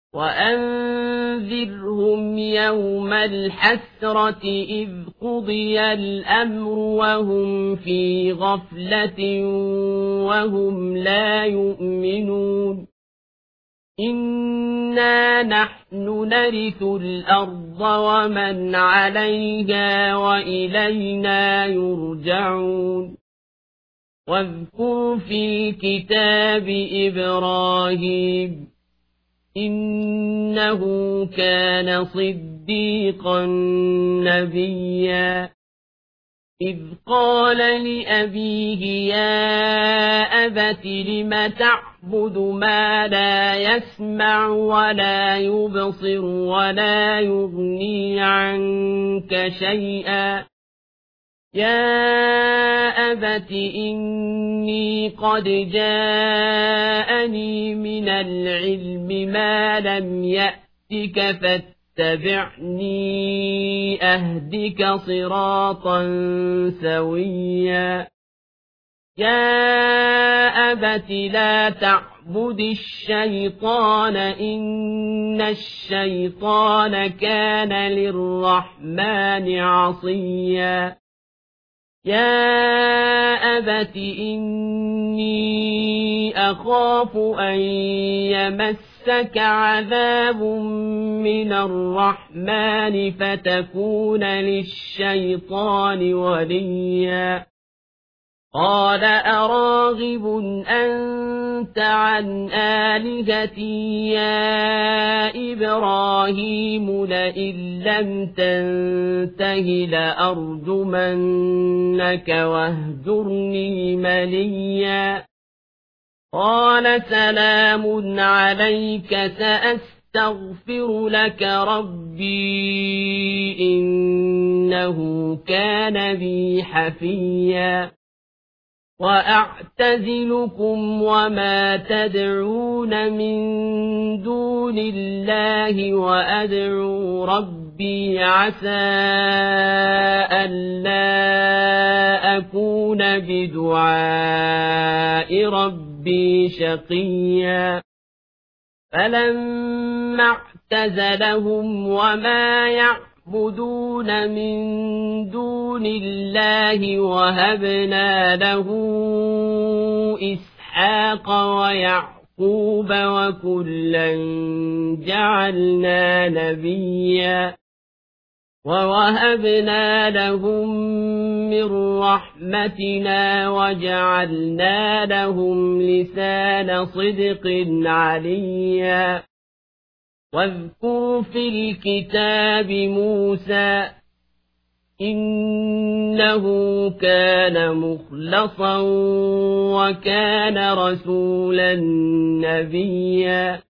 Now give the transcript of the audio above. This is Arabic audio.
وأنذرهم يوم الحسرة إذ قضي الأمر وهم في غفلة وهم لا يؤمنون إنا نحن نرث الأرض ومن عليها وإلينا يرجعون واذكر في الكتاب إبراهيم إنه كان صديقا نبيا إذ قال لأبيه يا أبت لم تعبد ما لا يسمع ولا يبصر ولا يغني عنك شيئا يا أبت إني قد جاءني من العلم ما لم يأتك فاتبعني أهدك صراطا سويا يا أبت لا تعبد الشيطان إن الشيطان كان للرحمن عصيا يا أبت إني أخاف أن يمسك عذاب من الرحمن فتكون للشيطان وليا قال أراغب أنت عن آلهتي يا إبراهيم لئن لم تنته لأرجمنك واهجرني مليا قال سلام عليك سأستغفر لك ربي إنه كان بي حفيا وأعتزلكم وما تدعون من دون الله وأدعو ربي عسى ألا أكون بدعاء ربي شقيا فلما اعتزلهم وما يعبدون من دون الله وهبنا له إسحاق ويعقوب وكلا جعلنا نبيا ووهبنا لهم من رحمتنا وجعلنا لهم لسان صدق عليا واذكر في الكتاب موسى إنه كان مخلصا وكان رسولا نبيا